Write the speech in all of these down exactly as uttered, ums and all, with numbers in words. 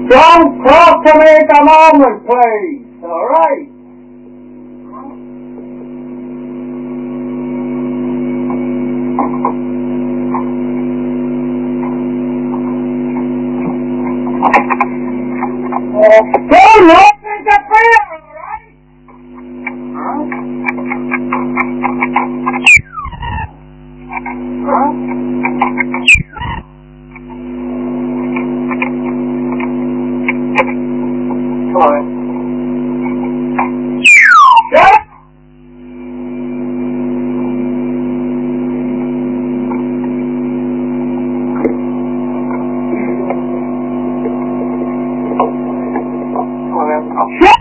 Don't talk to me at the moment, please. All right? Don't open the door, all right? Huh? Huh? What? Shut! Shut!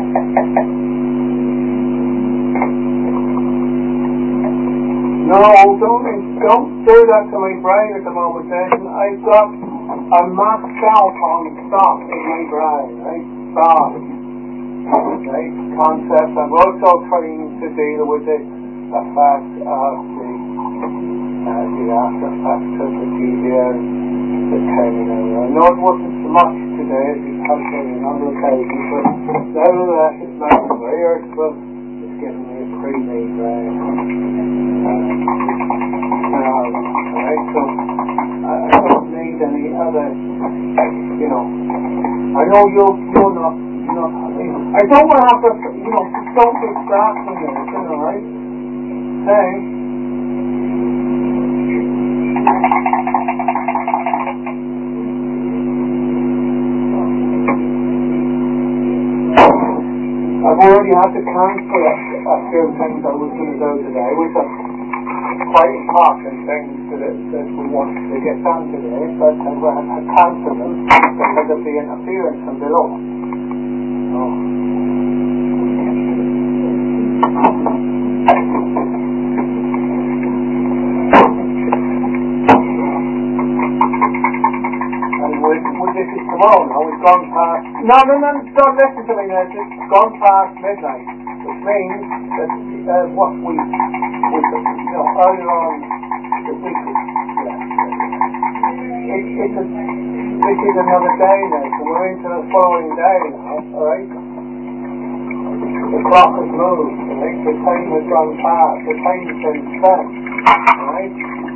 No, don't, don't do that to my brain at the moment, Jason. I've got a maxed out on stock in my brain, right? Stock. Right? Concept. I'm also trying to deal with the effect of the, uh, the after effects of the G D R that came in earlier. I know it wasn't so much today because of another occasion, but nevertheless it's not weird, but it's giving me a pre-made brain. Um, right, so I, I don't need any other, you know, I know you're, you're not, you know, I mean, I don't want to have to, you know, don't distract from this, you know, right? Hey. I've already had to cancel a, a few things I was going to do today, which are quite important things that, that we want to get done today, but I've had to cancel them because of the interference from below. Oh. And we, we, this is tomorrow now, we've gone past, no, no, no, don't listen to me now, it's gone past midnight, which means that uh, what we, we, you know, earlier on the week, yeah, it, it's a, this is another day now, so we're into the following day now, alright? The clock has moved, alright? The time has gone past, the time has been spent, alright?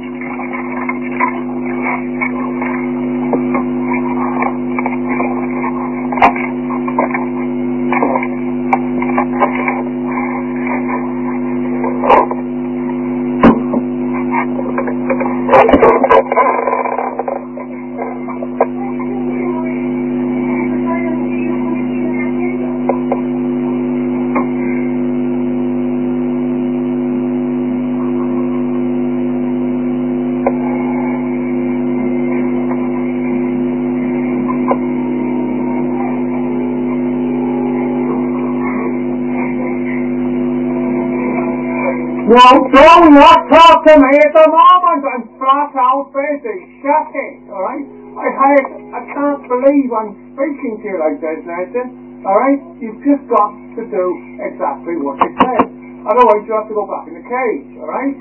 No, do not talk to me at the moment. I'm flat out busy. Shut it, alright? I, I, I can't believe I'm speaking to you like this, Nathan. Alright? You've just got to do exactly what it says. Otherwise you have to go back in the cage, alright?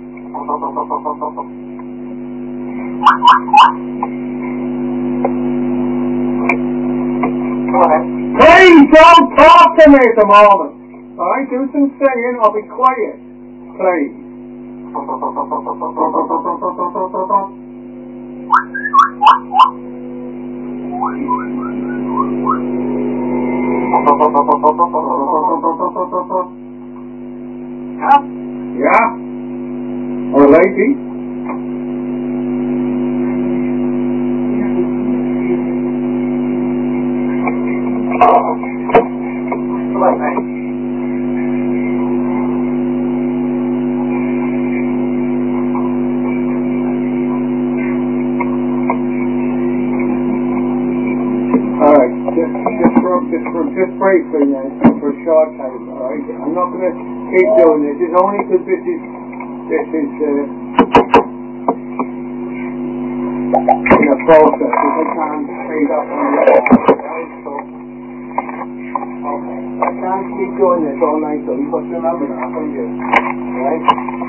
Please don't talk to me at the moment. Alright? Do some singing, I'll be quiet. Please. Yeah? Yeah? Or lady? Alright, just, just, for, just, for, just briefly now, for a short time, alright? I'm not going to keep doing this. It's only because this is, this is, uh, in a process, if I can't speed up on the right? So, okay, I can't keep doing this all night, so you must remember that, don't you? Alright?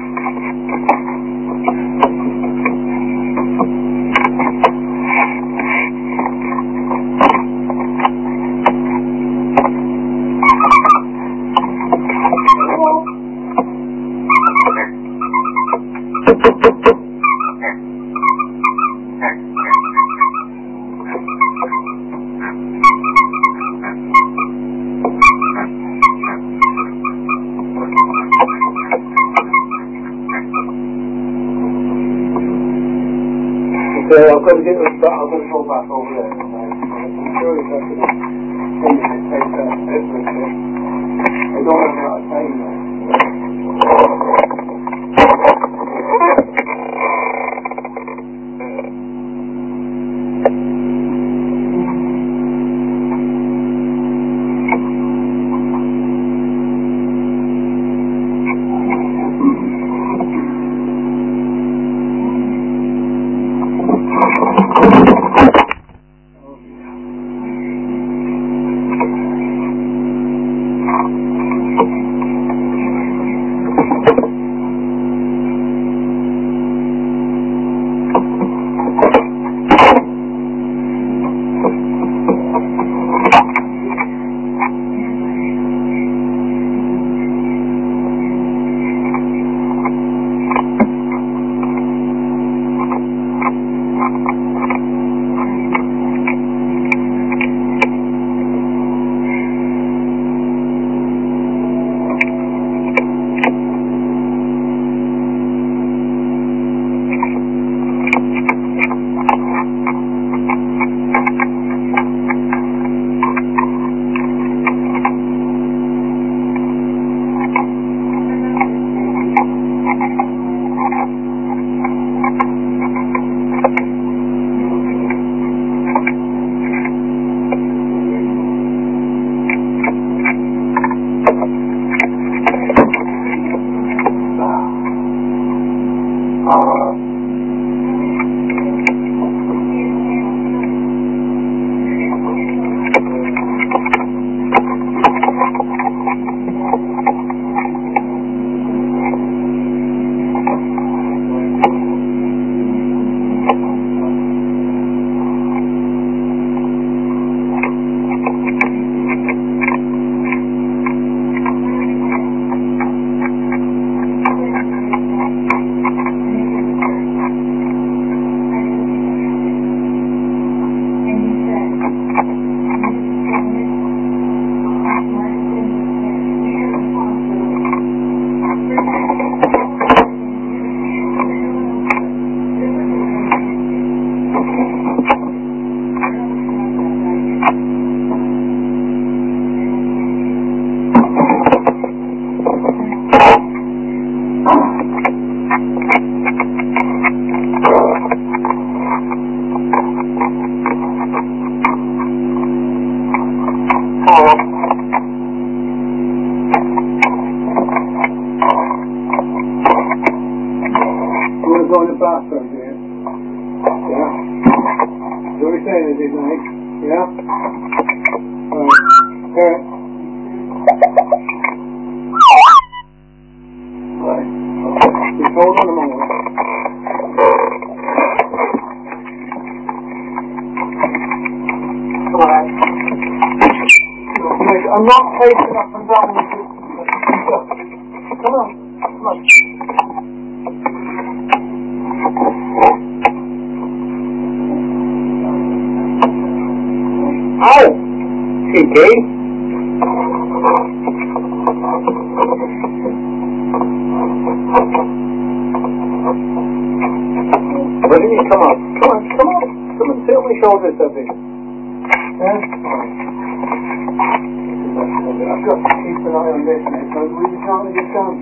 So I've got to get this back, I've got to go back over there. I'm sure it's going to take that everything. I don't have a lot of time now. want to go in the bathroom, dear? Yeah? So we're saying it is nice, yeah? Alright, alright. Right, just hold on a moment. Alright. I'm not pacing up and down with you. Come on, come on. Ow! Cheeky. Why didn't you come on? Come on, come on. Come and sit on my shoulders, Debbie. Yeah? I've got to keep an eye on this, mate, so we can't let it down.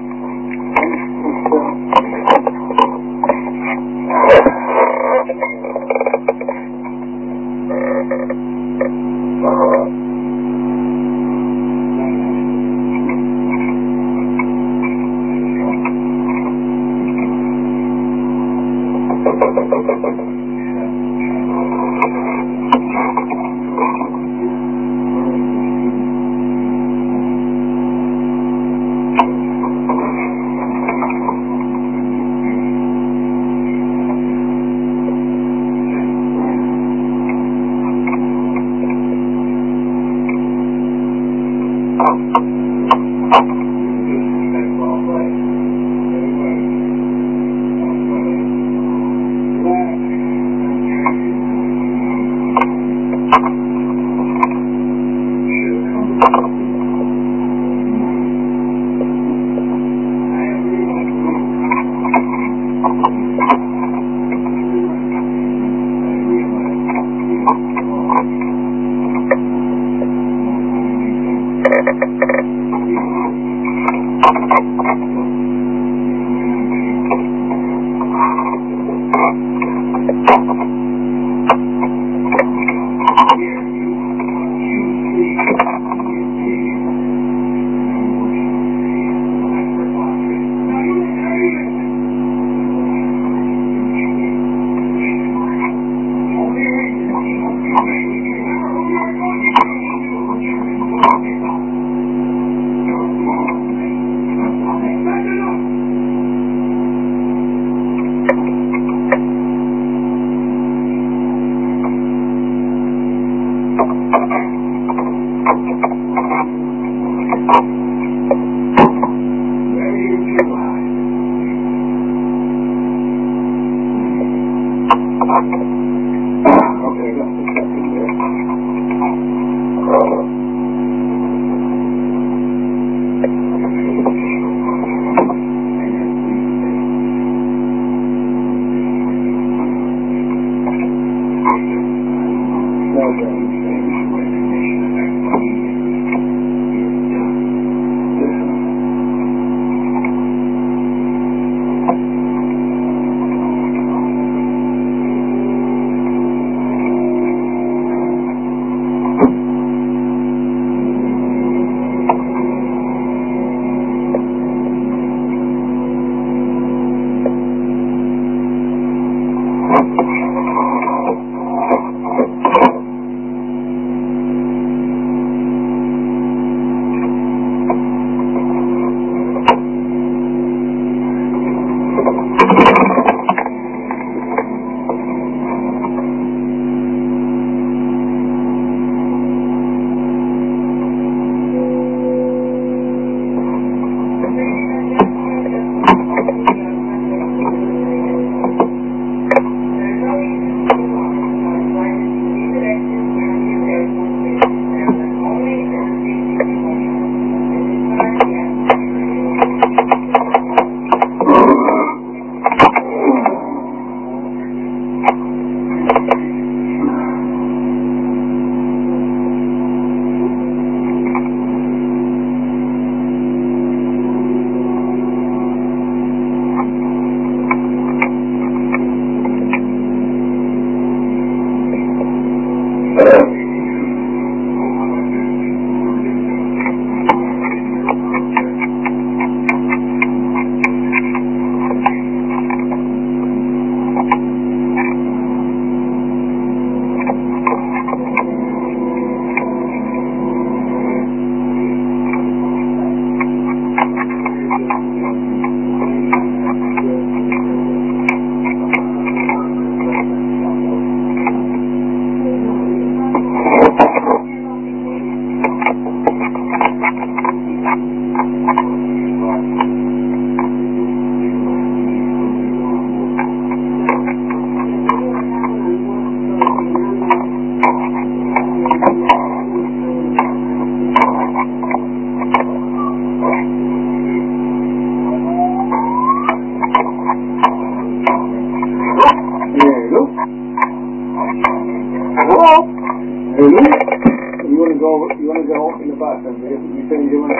you want to go, you want to go in the bathroom, do you? You say you want to...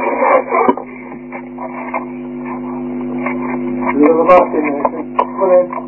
You have a bathroom there, come on in.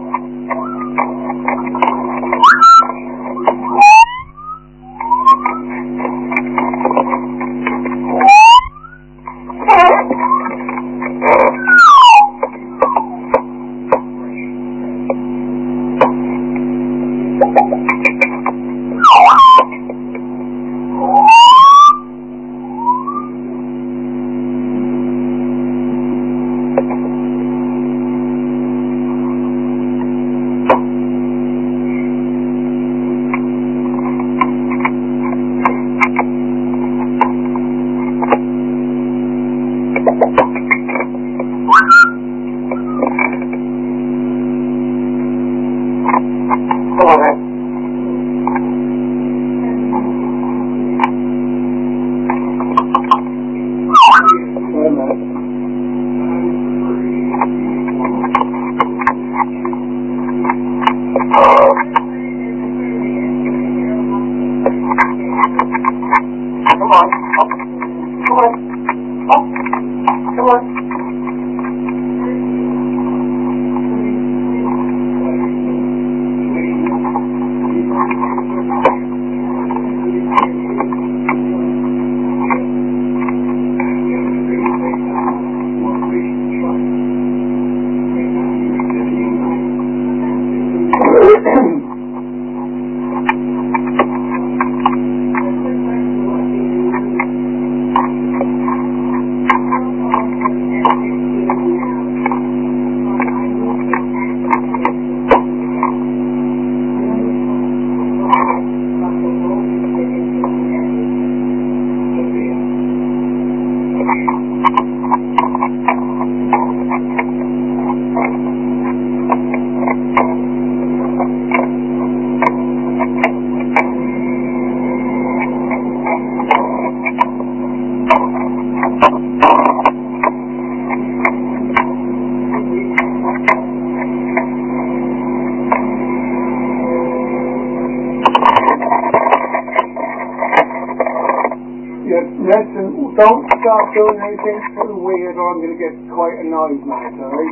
Listen, don't start doing anything too weird or I'm going to get quite annoyed, mate, alright?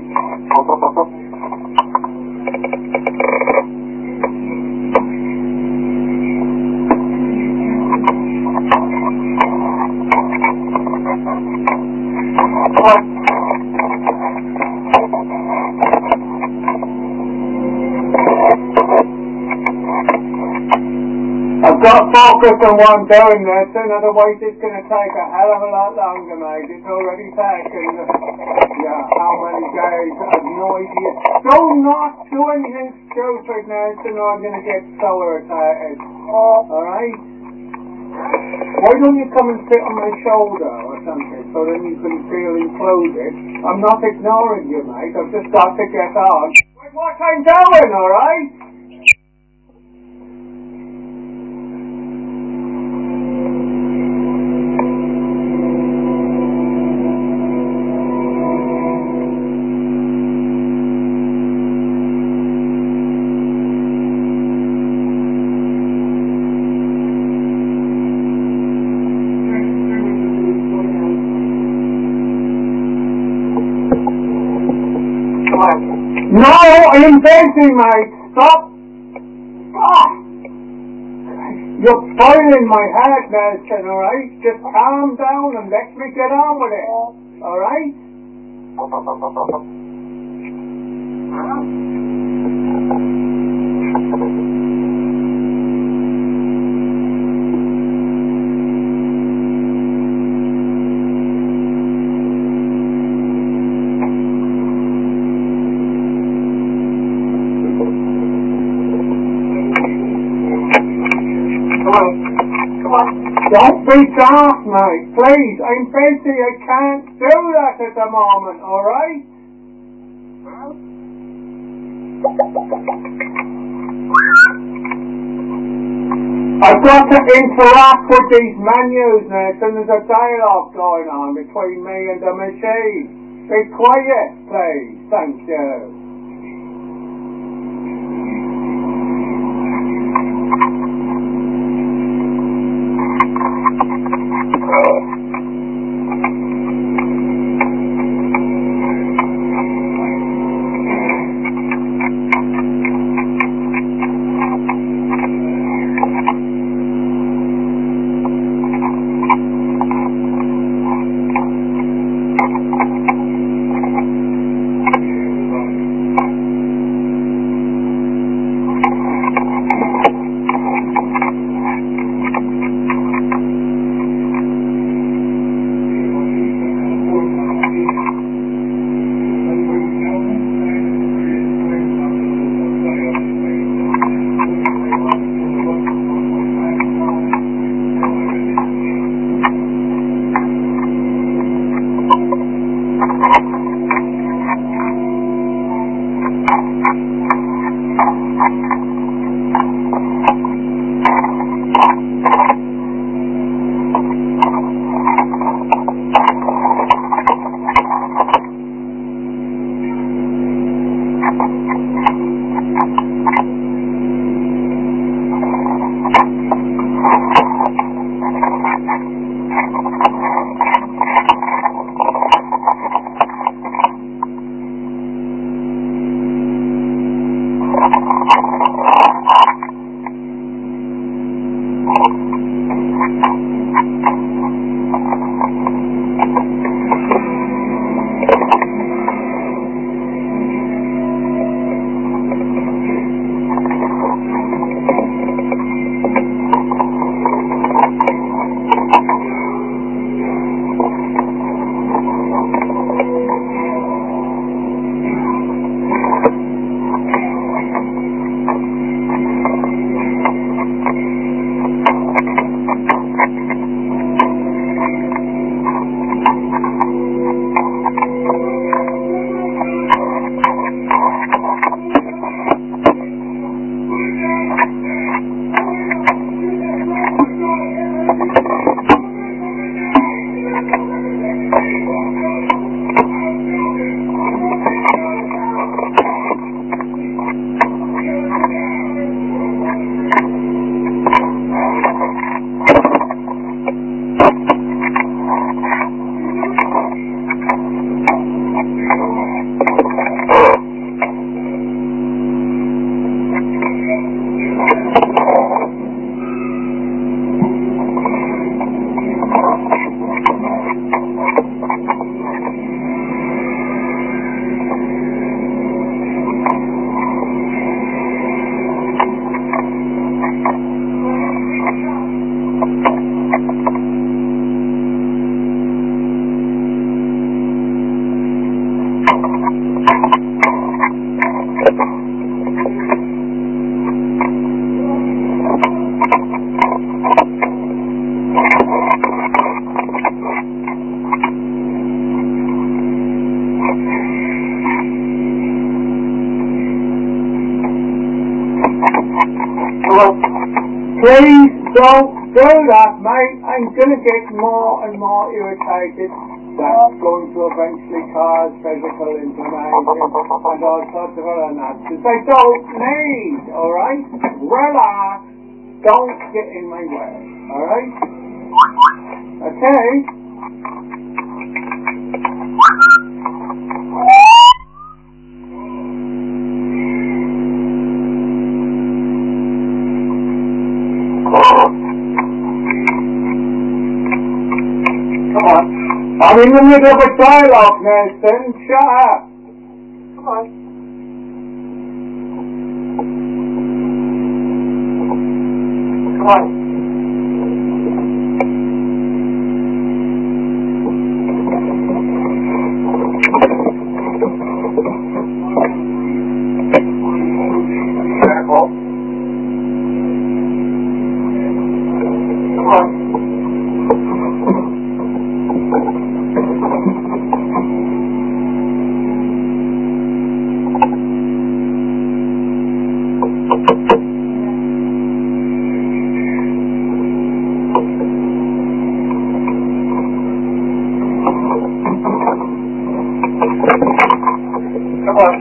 I've got focus on one down there, son, otherwise it's going to take a hell of a lot longer, mate. It's already taken, uh, yeah, how many days? I've no idea. Do not do anything stupid now, son, or I'm going to get so irritated. Alright? Why don't you come and sit on my shoulder or something, so then you can feel included? I'm not ignoring you, mate. I've just got to get on with what I'm doing, alright? No, I'm busy, mate. Stop. Ah. You're boiling my head, Nelson, alright? Just calm down and let me get on with it. Alright? Don't be daft, mate, please. I'm busy. I can't do that at the moment, alright? I've got to interact with these menus now, so there's a dialogue going on between me and the machine. Be quiet, please. Thank you. Please don't do that, mate. I'm going to get more and more irritated. That's going to eventually cause physical inflammation and all sorts of other nonsense. They don't need, alright? Relax. Don't get in my way, alright? Okay? Come on. I'm in the middle of a dialogue, Nathan. Shut up. Come on. Come on. Careful. Come on. Come on.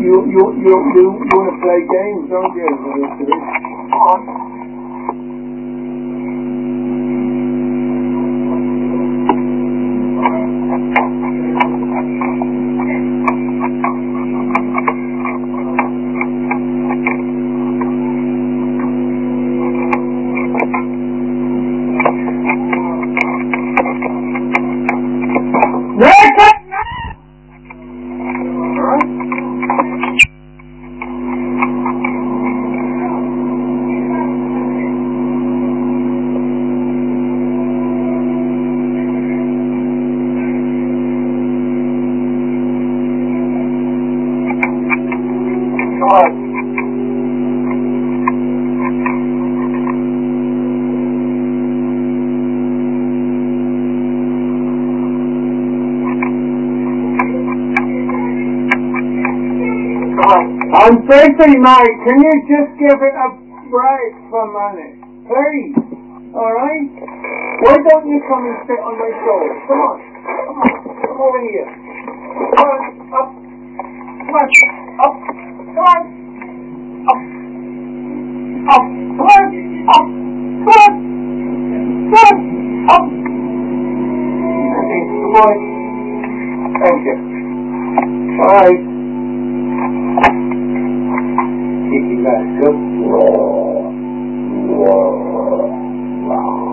you, you, you, you, you want to play games, don't you? I'm busy, mate. Can you just give it a break for a minute? Please. Alright? Why don't you come and sit on my shoulder? Come on. Come on. Come over here. Come on. Up. Come on. Up. Come on. Up. Up. Come on. Up. Come on. Come on. Up. Good boy. Thank you. Alright. Kicking back, good. Whoa. Whoa. Wow.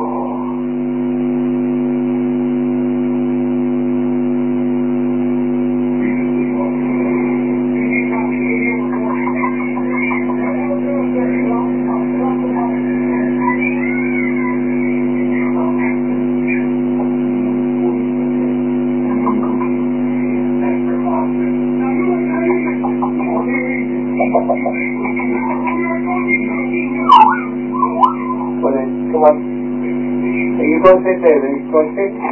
Well then, come on. Are you going to sit there then? You going to sit?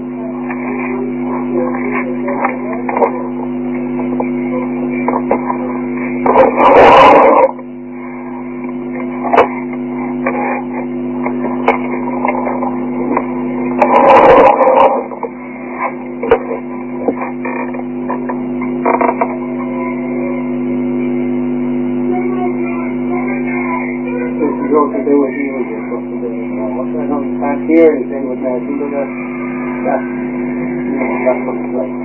Hear anything with that, you know, that, that, you know, that's what it's like.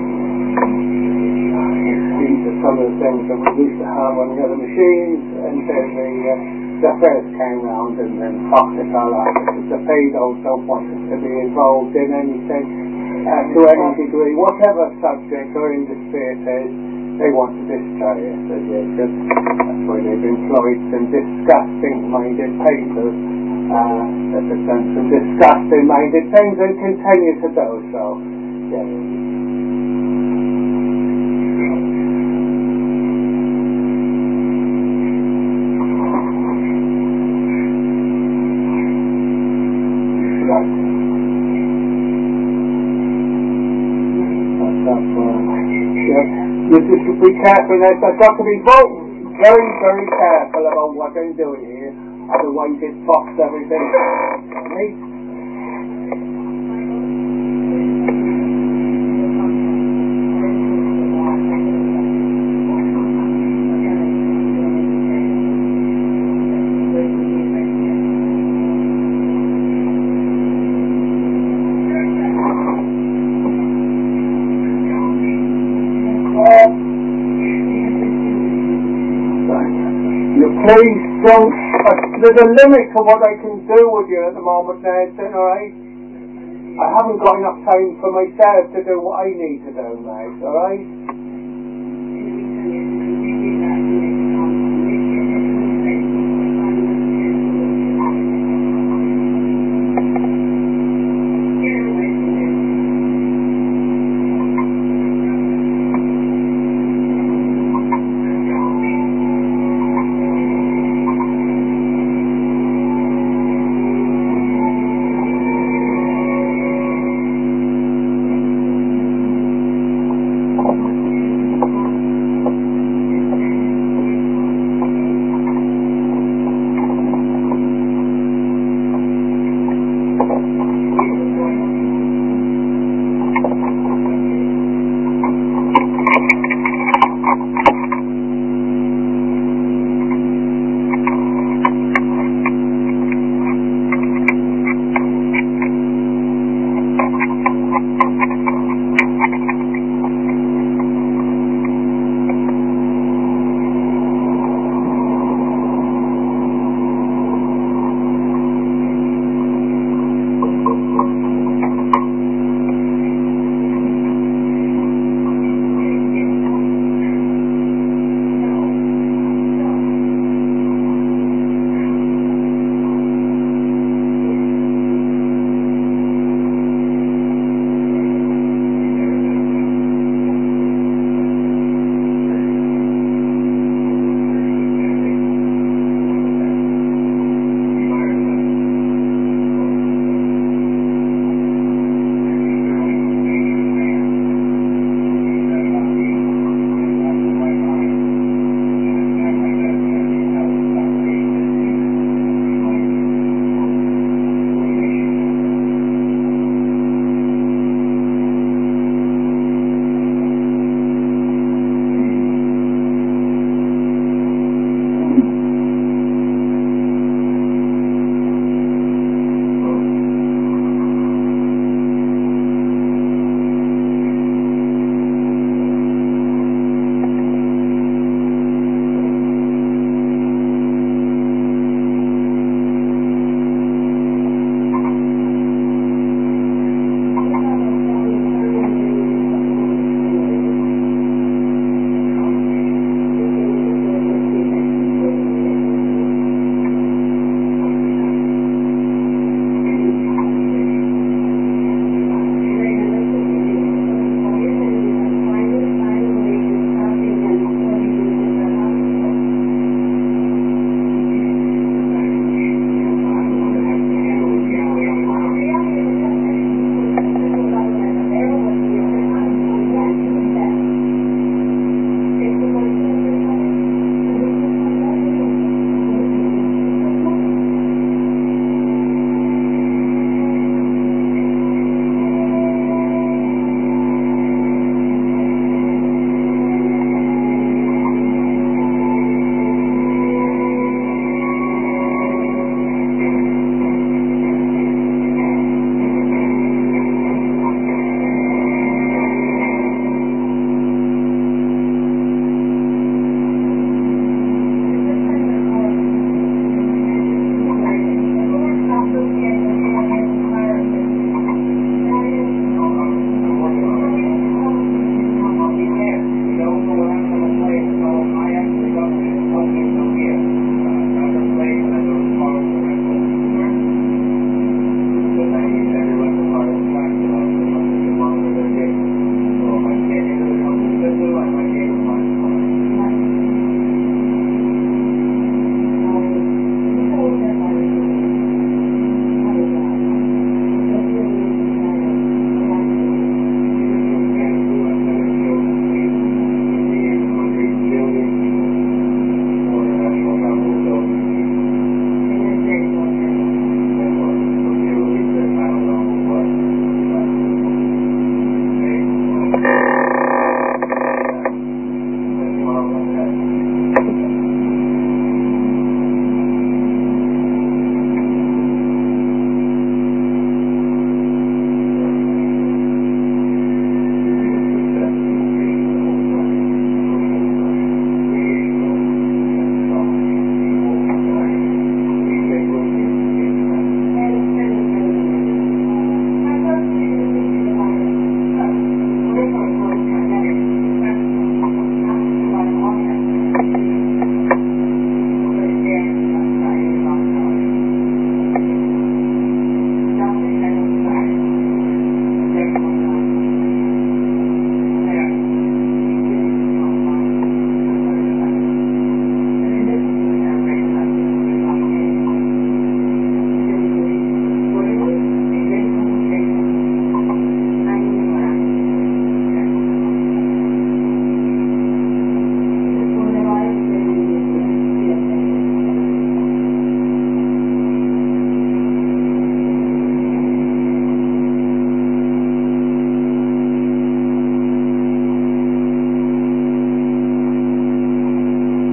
These are some of the things that we used to have on the other machines, and then the, uh, the first came round and then fucked it all up. The paydos don't want us to be involved in anything, uh, to any degree, whatever subject or industry it is, they want to destroy it. So yeah, just, that's why they've employed some disgusting-minded papers Uh, that have done some disgusting-minded things and continue to do so. Yeah. Right. That's up, uh, yeah. You just be careful now. I've got to be very, very careful about what I'm doing here. Otherwise it fucks everything. Right? You please don't. Uh, there's a limit to what I can do with you at the moment, Nathan, alright? I haven't got enough time for myself to do what I need to do, mate, alright?